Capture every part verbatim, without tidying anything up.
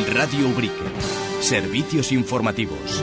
Radio Ubrique. Servicios informativos.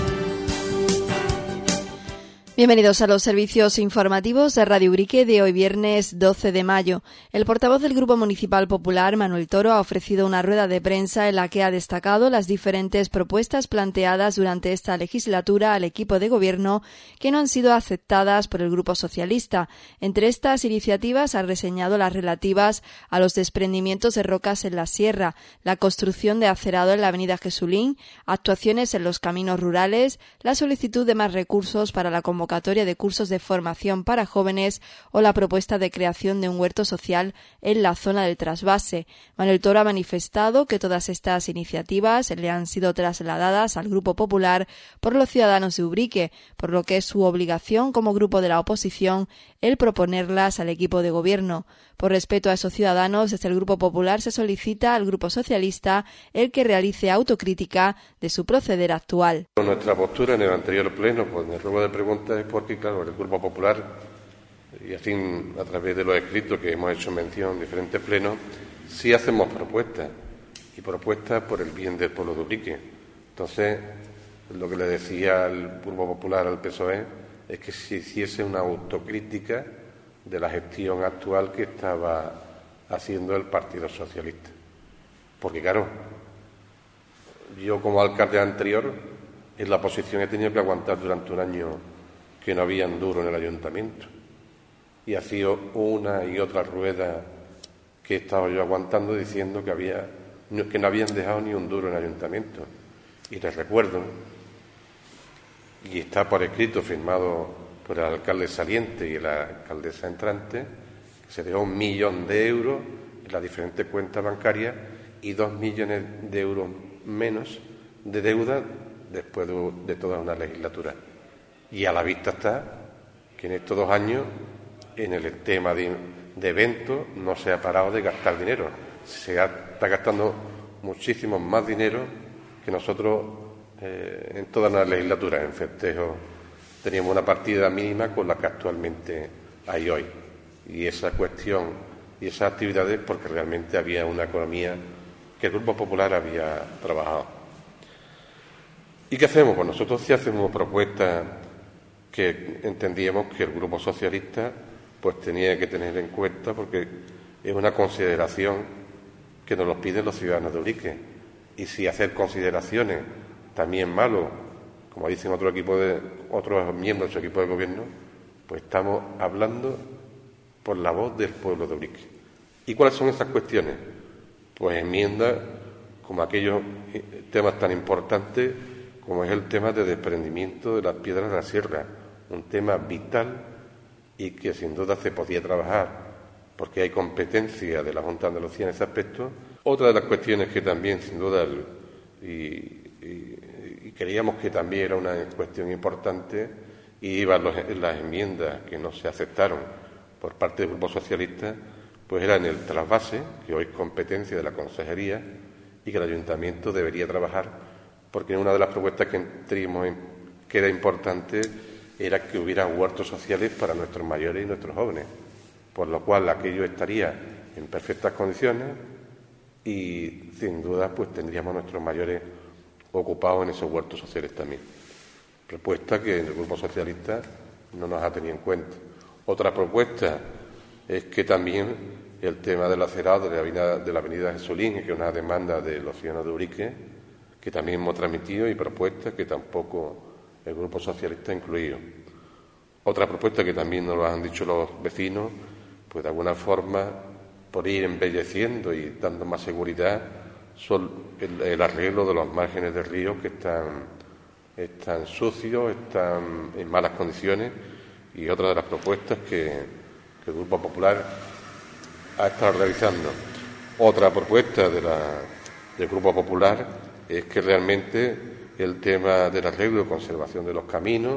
Bienvenidos a los servicios informativos de Radio Ubrique de hoy viernes doce de mayo. El portavoz del Grupo Municipal Popular, Manuel Toro, ha ofrecido una rueda de prensa en la que ha destacado las diferentes propuestas planteadas durante esta legislatura al equipo de gobierno que no han sido aceptadas por el Grupo Socialista. Entre estas iniciativas ha reseñado las relativas a los desprendimientos de rocas en la sierra, la construcción de acerado en la avenida Jesulín, actuaciones en los caminos rurales, la solicitud de más recursos para la convocatoria de cursos de formación para jóvenes o la propuesta de creación de un huerto social en la zona del trasvase. Manuel Toro ha manifestado que todas estas iniciativas le han sido trasladadas al Grupo Popular por los ciudadanos de Ubrique, por lo que es su obligación como grupo de la oposición el proponerlas al equipo de gobierno. Por respeto a esos ciudadanos, desde el Grupo Popular se solicita al Grupo Socialista el que realice autocrítica de su proceder actual. Nuestra postura en el anterior pleno, pues en el ruego de preguntas, es porque, claro, el Grupo Popular, y así a través de los escritos que hemos hecho mención en diferentes plenos, sí hacemos propuestas, y propuestas por el bien del pueblo de Ubrique. Entonces, lo que le decía el Grupo Popular al P S O E es que se hiciese una autocrítica de la gestión actual que estaba haciendo el Partido Socialista. Porque, claro, yo como alcalde anterior, en la oposición he tenido que aguantar durante un año que no había duro en el ayuntamiento. Y ha sido una y otra rueda que he estado yo aguantando diciendo que, había, que no habían dejado ni un duro en el ayuntamiento. Y les recuerdo, y está por escrito firmado por el alcalde saliente y la alcaldesa entrante, que se dejó un millón de euros en las diferentes cuentas bancarias y dos millones de euros menos de deuda después de, de toda una legislatura. Y a la vista está que en estos dos años, en el tema de, de eventos, no se ha parado de gastar dinero. Se ha, está gastando muchísimo más dinero que nosotros eh, en toda la legislatura. En festejos teníamos una partida mínima con la que actualmente hay hoy. Y esa cuestión y esas actividades porque realmente había una economía que el Grupo Popular había trabajado. ¿Y qué hacemos? Pues nosotros sí hacemos propuestas que entendíamos que el Grupo Socialista pues tenía que tener en cuenta porque es una consideración que nos lo piden los ciudadanos de Ubrique. Y si hacer consideraciones también malo, como dicen otro equipo de, otros miembros de su equipo de gobierno, pues estamos hablando por la voz del pueblo de Ubrique. ¿Y cuáles son esas cuestiones? Pues enmiendas como aquellos temas tan importantes como es el tema de desprendimiento de las piedras de la sierra, un tema vital y que sin duda se podía trabajar porque hay competencia de la Junta de Andalucía en ese aspecto. Otra de las cuestiones que también sin duda y, y, y creíamos que también era una cuestión importante y iban en las enmiendas que no se aceptaron por parte del Grupo Socialista, pues era en el trasvase, que hoy es competencia de la Consejería y que el Ayuntamiento debería trabajar, porque una de las propuestas que teníamos que era importante era que hubiera huertos sociales para nuestros mayores y nuestros jóvenes, por lo cual aquello estaría en perfectas condiciones y sin duda pues tendríamos nuestros mayores ocupados en esos huertos sociales también. Propuesta que el Grupo Socialista no nos ha tenido en cuenta. Otra propuesta es que también el tema del acerado de la avenida, de la avenida Jesulín, que es una demanda de los ciudadanos de Ubrique, que también hemos transmitido, y propuestas que tampoco el Grupo Socialista ha incluido. Otra propuesta que también nos lo han dicho los vecinos, pues de alguna forma, por ir embelleciendo y dando más seguridad, son el, el arreglo de los márgenes del río que están, están sucios, están en malas condiciones, y otra de las propuestas que, que el Grupo Popular ha estado realizando. Otra propuesta de la, del Grupo Popular es que realmente el tema del arreglo y conservación de los caminos,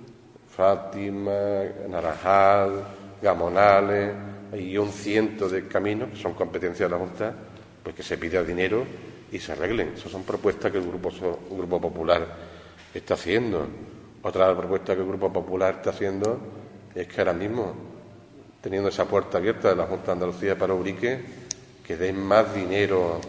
Fátima, Naranjal, Gamonales y un ciento de caminos que son competencia de la Junta, pues que se pida dinero y se arreglen. Esas son propuestas que el Grupo, el Grupo Popular está haciendo. Otra propuesta que el Grupo Popular está haciendo es que ahora mismo, teniendo esa puerta abierta de la Junta de Andalucía para Ubrique, que den más dinero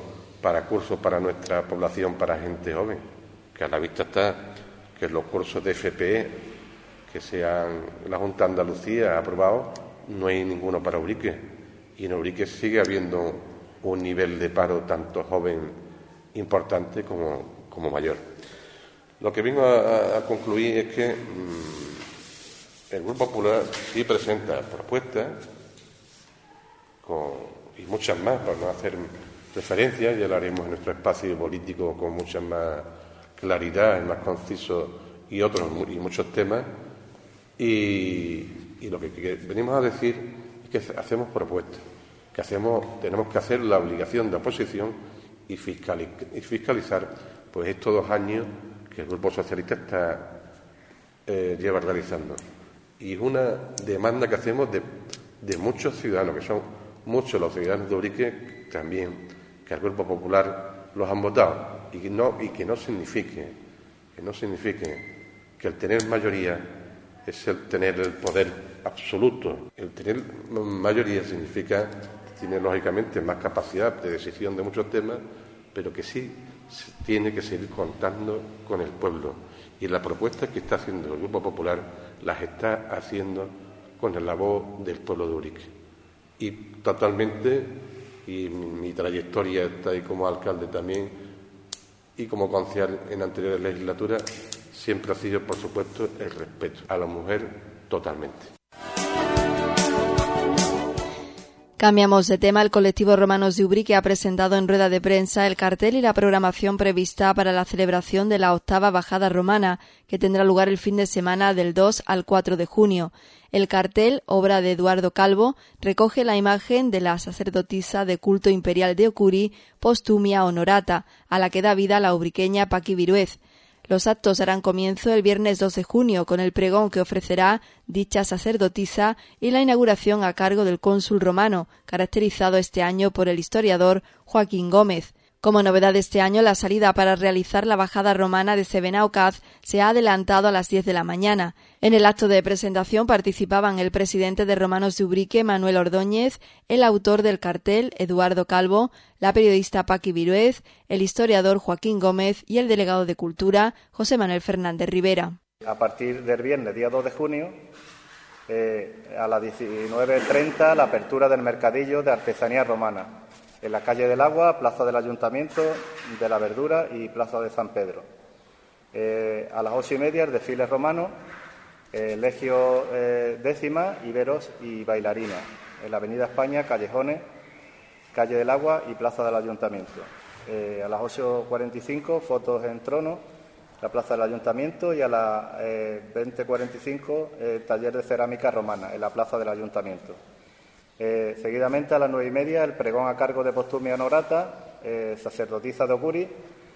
para cursos para nuestra población, para gente joven, que a la vista está que los cursos de F P E que sean la Junta de Andalucía ha aprobado, no hay ninguno para Ubrique, y en Ubrique sigue habiendo un nivel de paro tanto joven importante como, como mayor. Lo que vengo a, a concluir es que mmm, el Grupo Popular sí presenta propuestas con, y muchas más, para no hacer referencia, ya lo haremos en nuestro espacio político con mucha más claridad, más conciso y otros y muchos temas. Y, y lo que, que venimos a decir es que hacemos propuestas, que hacemos, tenemos que hacer la obligación de oposición y, fiscali y fiscalizar pues estos dos años que el Grupo Socialista está, eh, lleva realizando. Y es una demanda que hacemos de, de muchos ciudadanos, que son muchos los ciudadanos de Ubrique también, que al Grupo Popular los han votado, y que no, y que no signifique, que no signifique que el tener mayoría es el tener el poder absoluto. El tener mayoría significa, tiene lógicamente más capacidad de decisión de muchos temas, pero que sí tiene que seguir contando con el pueblo. Y la propuesta que está haciendo el Grupo Popular las está haciendo con la voz del pueblo de Ubrique. Y totalmente, y mi, mi trayectoria está ahí como alcalde también, y como concejal en anteriores legislaturas, siempre ha sido, por supuesto, el respeto a la mujer totalmente. Cambiamos de tema. El colectivo Romanos de Ubrique ha presentado en rueda de prensa el cartel y la programación prevista para la celebración de la octava bajada romana, que tendrá lugar el fin de semana del dos al cuatro de junio. El cartel, obra de Eduardo Calvo, recoge la imagen de la sacerdotisa de culto imperial de Ocuri, Postumia Honorata, a la que da vida la ubriqueña Paqui Viruez. Los actos darán comienzo el viernes dos de junio con el pregón que ofrecerá dicha sacerdotisa y la inauguración a cargo del cónsul romano, caracterizado este año por el historiador Joaquín Gómez. Como novedad de este año, la salida para realizar la bajada romana de Sebenaocaz se ha adelantado a las diez de la mañana. En el acto de presentación participaban el presidente de Romanos de Ubrique, Manuel Ordóñez, el autor del cartel, Eduardo Calvo, la periodista Paqui Viruez, el historiador Joaquín Gómez y el delegado de Cultura, José Manuel Fernández Rivera. A partir del viernes, día dos de junio, eh, a las diecinueve treinta, la apertura del mercadillo de artesanía romana, en la calle del Agua, Plaza del Ayuntamiento, de la Verdura y Plaza de San Pedro. Eh, a las ocho y media, el desfile romano, eh, Legio eh, décima, Iberos y Bailarina, en la Avenida España, Callejones, Calle del Agua y Plaza del Ayuntamiento. Eh, a las ocho cuarenta y cinco, fotos en trono, la Plaza del Ayuntamiento, y a las eh, veinte cuarenta y cinco, eh, taller de cerámica romana, en la Plaza del Ayuntamiento. Eh, seguidamente, a las nueve y media, el pregón a cargo de Postumia Honorata, eh, sacerdotisa de Ocuri,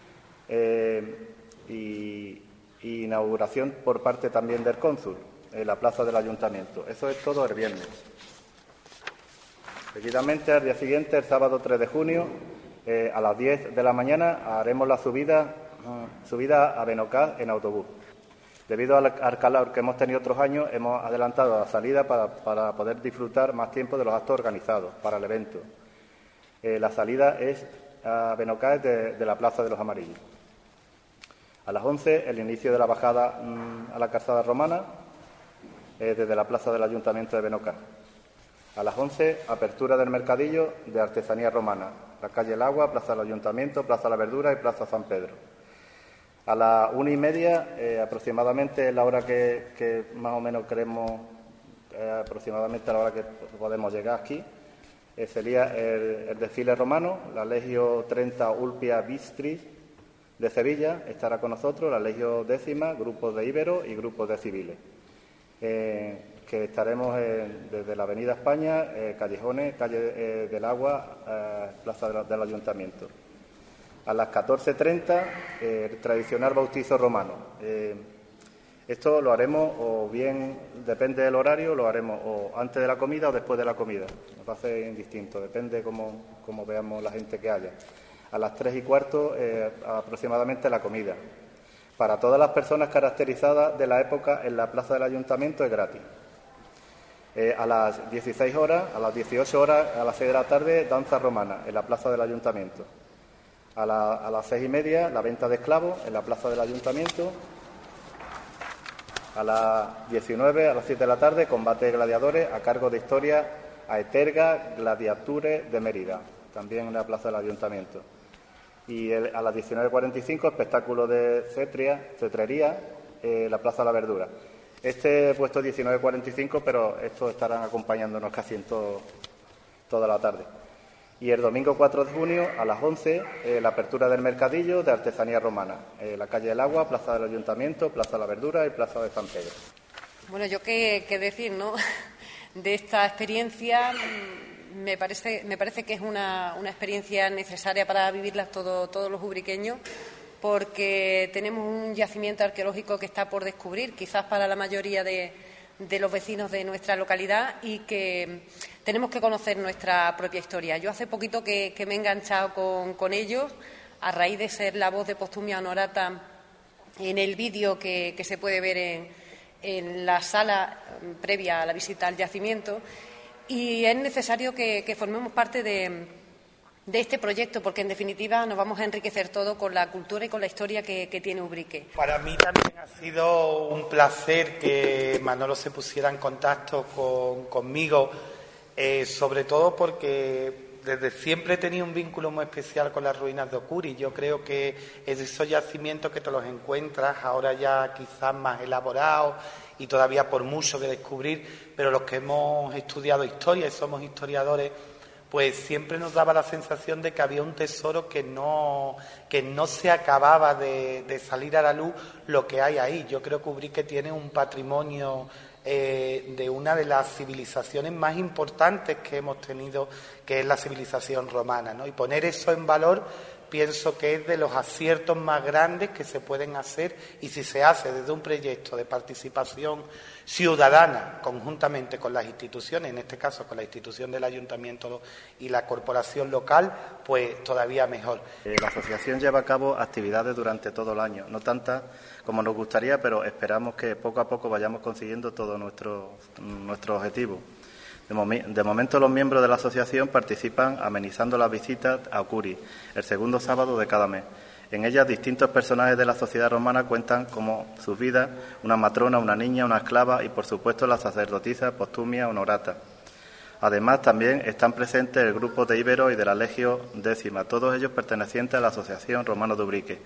eh, y, y inauguración por parte también del cónsul en la Plaza del Ayuntamiento. Eso es todo el viernes. Seguidamente, al día siguiente, el sábado tres de junio, eh, a las diez de la mañana, haremos la subida, uh, subida a Benocaz en autobús. Debido al, al calor que hemos tenido otros años, hemos adelantado la salida para, para poder disfrutar más tiempo de los actos organizados para el evento. Eh, la salida es a Benocaz de, de la Plaza de los Amarillos. A las once, el inicio de la bajada mmm, a la calzada romana, eh, desde la Plaza del Ayuntamiento de Benocaz. A las once, apertura del mercadillo de artesanía romana, la calle El Agua, Plaza del Ayuntamiento, Plaza La Verdura y Plaza San Pedro. A las una y media, eh, aproximadamente, la hora que, que más o menos creemos, eh, aproximadamente la hora que podemos llegar aquí, eh, sería el, el desfile romano, la Legio treinta Ulpia Bistris de Sevilla estará con nosotros, la Legio décima, grupos de íberos y grupos de civiles, eh, que estaremos en, desde la Avenida España, eh, Callejones, Calle eh, del Agua, eh, Plaza de la, del Ayuntamiento. A las catorce treinta, eh, el tradicional bautizo romano. Eh, esto lo haremos, o bien, depende del horario, lo haremos o antes de la comida o después de la comida. Nos va a ser indistinto, depende cómo, cómo veamos la gente que haya. A las tres y cuarto, eh, aproximadamente, la comida. Para todas las personas caracterizadas de la época, en la Plaza del Ayuntamiento es gratis. Eh, a las dieciséis horas, a las dieciocho horas, a las seis de la tarde, danza romana, en la Plaza del Ayuntamiento. A, la, a las seis y media, la venta de esclavos en la plaza del Ayuntamiento. A las diecinueve, a las siete de la tarde, combate de gladiadores a cargo de Historia Aeterga Gladiature de Mérida, también en la plaza del Ayuntamiento. Y el, a las diecinueve cuarenta y cinco, espectáculo de cetria, cetrería, eh, la plaza de la Verdura. Este he puesto diecinueve cuarenta y cinco, pero estos estarán acompañándonos casi en todo, toda la tarde. Y el domingo cuatro de junio, a las once, eh, la apertura del mercadillo de artesanía romana, eh, la calle del Agua, plaza del Ayuntamiento, plaza de la Verdura y plaza de San Pedro. Bueno, yo qué, qué decir, ¿no?, de esta experiencia. Me parece, me parece que es una, una experiencia necesaria para vivirla todo, todos los ubriqueños, porque tenemos un yacimiento arqueológico que está por descubrir, quizás para la mayoría de, de los vecinos de nuestra localidad, y que tenemos que conocer nuestra propia historia. Yo hace poquito que, que me he enganchado con, con ellos, a raíz de ser la voz de Postumia Honorata en el vídeo que, que se puede ver en, en la sala previa a la visita al yacimiento, y es necesario que, que formemos parte de, de este proyecto, porque en definitiva nos vamos a enriquecer todo con la cultura y con la historia que, que tiene Ubrique. Para mí también ha sido un placer que Manolo se pusiera en contacto con, conmigo, eh, sobre todo porque desde siempre he tenido un vínculo muy especial con las ruinas de Ocuri. Yo creo que es esos yacimientos que te los encuentras ahora ya quizás más elaborados y todavía por mucho que descubrir, pero los que hemos estudiado historia y somos historiadores, pues siempre nos daba la sensación de que había un tesoro que no, que no se acababa de, de salir a la luz lo que hay ahí. Yo creo que Ubrique tiene un patrimonio eh, de una de las civilizaciones más importantes que hemos tenido, que es la civilización romana, ¿no? Y poner eso en valor pienso que es de los aciertos más grandes que se pueden hacer, y si se hace desde un proyecto de participación ciudadana conjuntamente con las instituciones, en este caso con la institución del Ayuntamiento y la corporación local, pues todavía mejor. Eh, la asociación lleva a cabo actividades durante todo el año, no tantas como nos gustaría, pero esperamos que poco a poco vayamos consiguiendo todos nuestros nuestros objetivos. De, momi- de momento, los miembros de la asociación participan amenizando las visitas a Ocuri, el segundo sábado de cada mes. En ellas, distintos personajes de la sociedad romana cuentan como sus vidas: una matrona, una niña, una esclava y, por supuesto, la sacerdotisa Postumia Honorata. Además, también están presentes el grupo de íberos y de la Legio Décima, todos ellos pertenecientes a la Asociación Romano de Ubrique.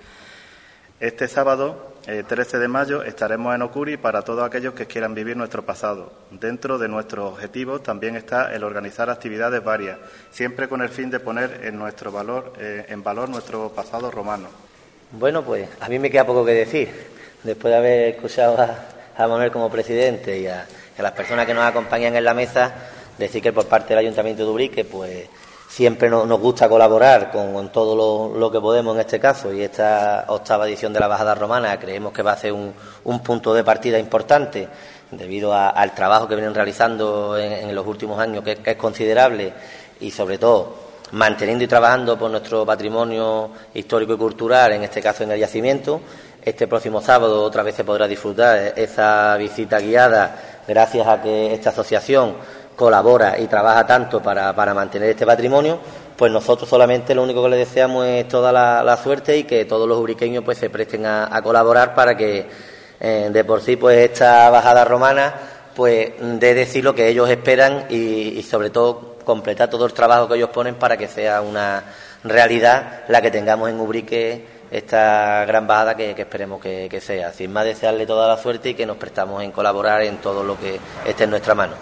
Este sábado, eh, trece de mayo, estaremos en Ocuri para todos aquellos que quieran vivir nuestro pasado. Dentro de nuestros objetivos también está el organizar actividades varias, siempre con el fin de poner en nuestro valor, eh, en valor nuestro pasado romano. Bueno, pues a mí me queda poco que decir. Después de haber escuchado a, a Manuel como presidente y a, a las personas que nos acompañan en la mesa, decir que por parte del Ayuntamiento de Ubrique, pues siempre nos, nos gusta colaborar con, con todo lo, lo que podemos en este caso, y esta octava edición de la Bajada Romana creemos que va a ser un, un punto de partida importante debido a, al trabajo que vienen realizando en, en los últimos años, que, que es considerable, y sobre todo manteniendo y trabajando por nuestro patrimonio histórico y cultural, en este caso en el yacimiento. Este próximo sábado otra vez se podrá disfrutar esa visita guiada gracias a que esta asociación colabora y trabaja tanto para, para mantener este patrimonio. Pues nosotros solamente lo único que le deseamos es toda la, la suerte, y que todos los ubriqueños pues se presten a, a colaborar para que eh, de por sí pues esta bajada romana pues dé decir lo que ellos esperan, y, y sobre todo completar todo el trabajo que ellos ponen para que sea una realidad la que tengamos en Ubrique, esta gran bajada que, que esperemos que, que sea. Sin más, desearle toda la suerte y que nos prestamos en colaborar en todo lo que esté en nuestra mano.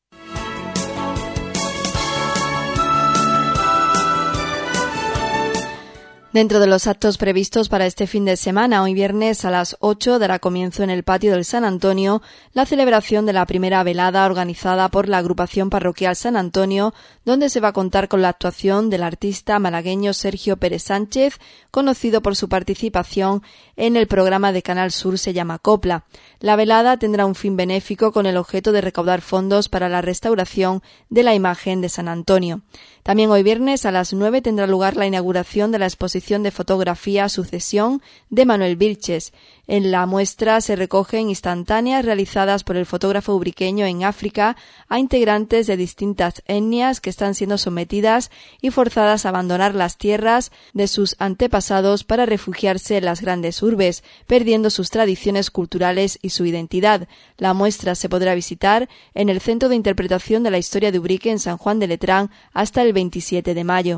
Dentro de los actos previstos para este fin de semana, hoy viernes a las ocho dará comienzo en el patio del San Antonio la celebración de la primera velada organizada por la agrupación parroquial San Antonio, donde se va a contar con la actuación del artista malagueño Sergio Pérez Sánchez, conocido por su participación en el programa de Canal Sur Se llama Copla. La velada tendrá un fin benéfico con el objeto de recaudar fondos para la restauración de la imagen de San Antonio. También hoy viernes a las nueve tendrá lugar la inauguración de la exposición exposición de fotografía Sucesión de Manuel Vilches. En la muestra se recogen instantáneas realizadas por el fotógrafo ubriqueño en África a integrantes de distintas etnias que están siendo sometidas y forzadas a abandonar las tierras de sus antepasados para refugiarse en las grandes urbes, perdiendo sus tradiciones culturales y su identidad. La muestra se podrá visitar en el Centro de Interpretación de la Historia de Ubrique en San Juan de Letrán hasta el veintisiete de mayo.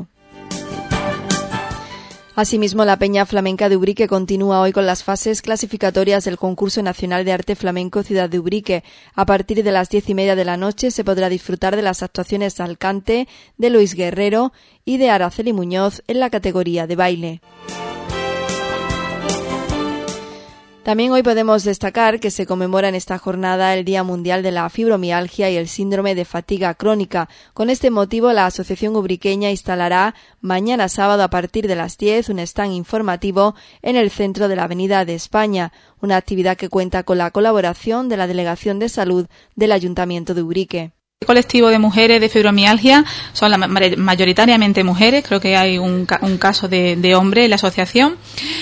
Asimismo, la Peña Flamenca de Ubrique continúa hoy con las fases clasificatorias del Concurso Nacional de Arte Flamenco Ciudad de Ubrique. A partir de las diez y media de la noche se podrá disfrutar de las actuaciones de Alcante, de Luis Guerrero y de Araceli Muñoz en la categoría de baile. También hoy podemos destacar que se conmemora en esta jornada el Día Mundial de la Fibromialgia y el Síndrome de Fatiga Crónica. Con este motivo, la Asociación Ubriqueña instalará mañana sábado a partir de las diez un stand informativo en el centro de la Avenida de España, una actividad que cuenta con la colaboración de la Delegación de Salud del Ayuntamiento de Ubrique. El colectivo de mujeres de fibromialgia son la, mayoritariamente mujeres, creo que hay un, un caso de, de hombre en la asociación,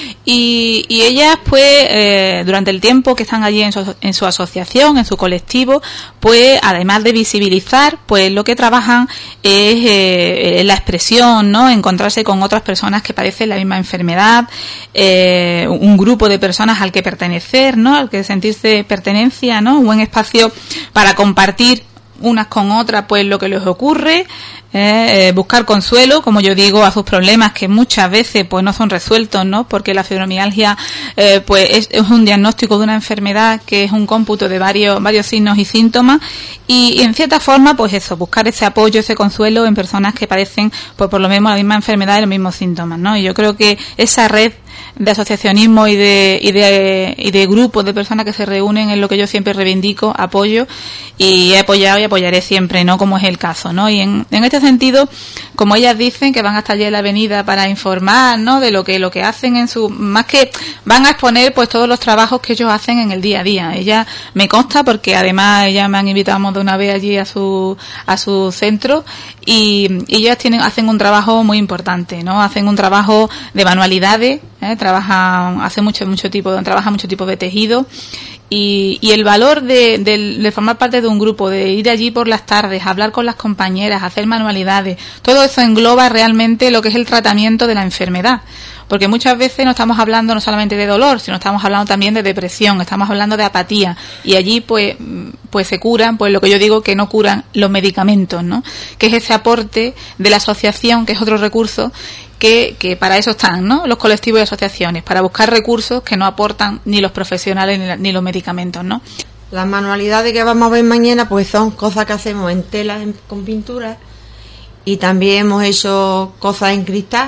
y, y ellas pues eh, durante el tiempo que están allí en su, en su asociación, en su colectivo, pues además de visibilizar, pues lo que trabajan es eh, la expresión, ¿no? Encontrarse con otras personas que padecen la misma enfermedad, eh, un grupo de personas al que pertenecer, ¿no? Al que sentirse pertenencia, ¿no? Un buen espacio para compartir unas con otras pues lo que les ocurre, eh, eh, buscar consuelo, como yo digo, a sus problemas que muchas veces pues no son resueltos, ¿no? Porque la fibromialgia eh, pues es, es un diagnóstico de una enfermedad que es un cómputo de varios varios signos y síntomas y, y en cierta forma pues eso, buscar ese apoyo, ese consuelo en personas que padecen pues por lo mismo la misma enfermedad y los mismos síntomas, ¿no? Y yo creo que esa red de asociacionismo y de y de y de grupos de personas que se reúnen es lo que yo siempre reivindico, apoyo y he apoyado y apoyaré siempre, ¿no? Como es el caso, ¿no? Y en, en este sentido, como ellas dicen que van hasta allí en la avenida para informar, ¿no? De lo que lo que hacen en su, más que van a exponer pues todos los trabajos que ellos hacen en el día a día. Ella me consta porque además ellas me han invitado más de una vez allí a su a su centro y, y ellas tienen hacen un trabajo muy importante, ¿no? Hacen un trabajo de manualidades, ¿eh? Trabajan, hace mucho mucho tipo, trabajan mucho tipo de tejido y, y el valor de, de, de formar parte de un grupo, de ir allí por las tardes, hablar con las compañeras, hacer manualidades, todo eso engloba realmente lo que es el tratamiento de la enfermedad. Porque muchas veces no estamos hablando no solamente de dolor, sino estamos hablando también de depresión, estamos hablando de apatía y allí pues pues se curan, pues lo que yo digo que no curan los medicamentos, ¿no? Que es ese aporte de la asociación, que es otro recurso que, que para eso están, ¿no? Los colectivos y asociaciones, para buscar recursos que no aportan ni los profesionales ni, la, ni los medicamentos, ¿no? Las manualidades que vamos a ver mañana pues son cosas que hacemos en tela en, con pintura y también hemos hecho cosas en cristal.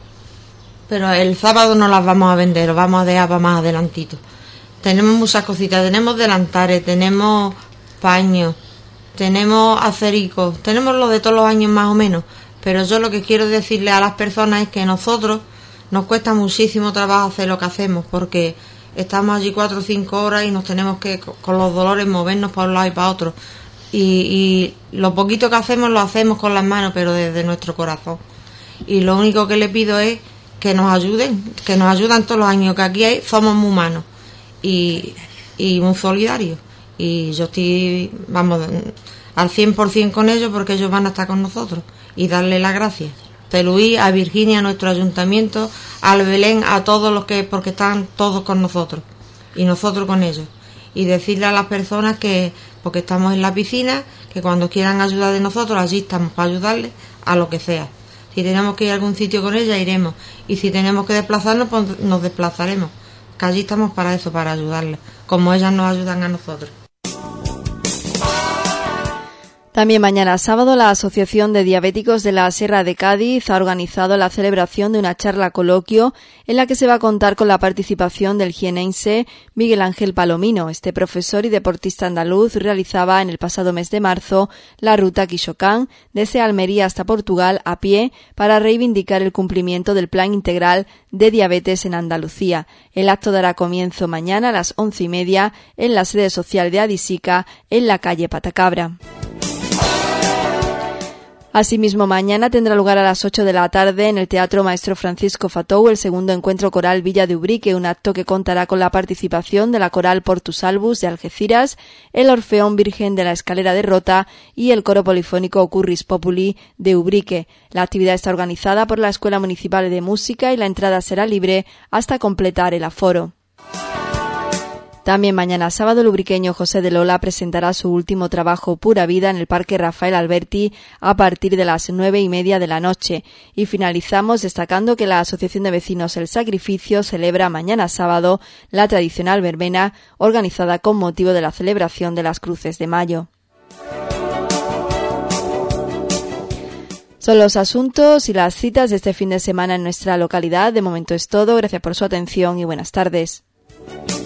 Pero el sábado no las vamos a vender, lo vamos a dejar para más adelantito. Tenemos muchas cositas, tenemos delantares, tenemos paños, tenemos acericos, tenemos lo de todos los años más o menos. Pero yo lo que quiero decirle a las personas es que nosotros nos cuesta muchísimo trabajo hacer lo que hacemos, porque estamos allí cuatro o cinco horas y nos tenemos que, con los dolores, movernos para un lado y para otro. Y, y lo poquito que hacemos lo hacemos con las manos, pero desde nuestro corazón. Y lo único que le pido es que nos ayuden, que nos ayudan todos los años, que aquí hay, somos muy humanos y, y muy solidarios. Y yo estoy, vamos, al cien por ciento con ellos porque ellos van a estar con nosotros y darle las gracias. A Luis, a Virginia, a nuestro ayuntamiento, al Belén, a todos los que, porque están todos con nosotros y nosotros con ellos. Y decirle a las personas que, porque estamos en la piscina, que cuando quieran ayuda de nosotros, allí estamos para ayudarles a lo que sea. Si tenemos que ir a algún sitio con ella, iremos. Y si tenemos que desplazarnos, pues nos desplazaremos. Que allí estamos para eso, para ayudarles, como ellas nos ayudan a nosotros. También mañana sábado la Asociación de Diabéticos de la Sierra de Cádiz ha organizado la celebración de una charla coloquio en la que se va a contar con la participación del jienense Miguel Ángel Palomino. Este profesor y deportista andaluz realizaba en el pasado mes de marzo la ruta Quixocán desde Almería hasta Portugal a pie para reivindicar el cumplimiento del Plan Integral de Diabetes en Andalucía. El acto dará comienzo mañana a las once y media en la sede social de Adisica en la calle Patacabra. Asimismo, mañana tendrá lugar a las ocho de la tarde en el Teatro Maestro Francisco Fatou el segundo encuentro coral Villa de Ubrique, un acto que contará con la participación de la coral Portus Albus de Algeciras, el Orfeón Virgen de la Escalera de Rota y el coro polifónico Curris Populi de Ubrique. La actividad está organizada por la Escuela Municipal de Música y la entrada será libre hasta completar el aforo. También mañana sábado el ubriqueño José de Lola presentará su último trabajo Pura Vida en el Parque Rafael Alberti a partir de las nueve y media de la noche. Y finalizamos destacando que la Asociación de Vecinos El Sacrificio celebra mañana sábado la tradicional verbena organizada con motivo de la celebración de las Cruces de Mayo. Son los asuntos y las citas de este fin de semana en nuestra localidad. De momento es todo. Gracias por su atención y buenas tardes.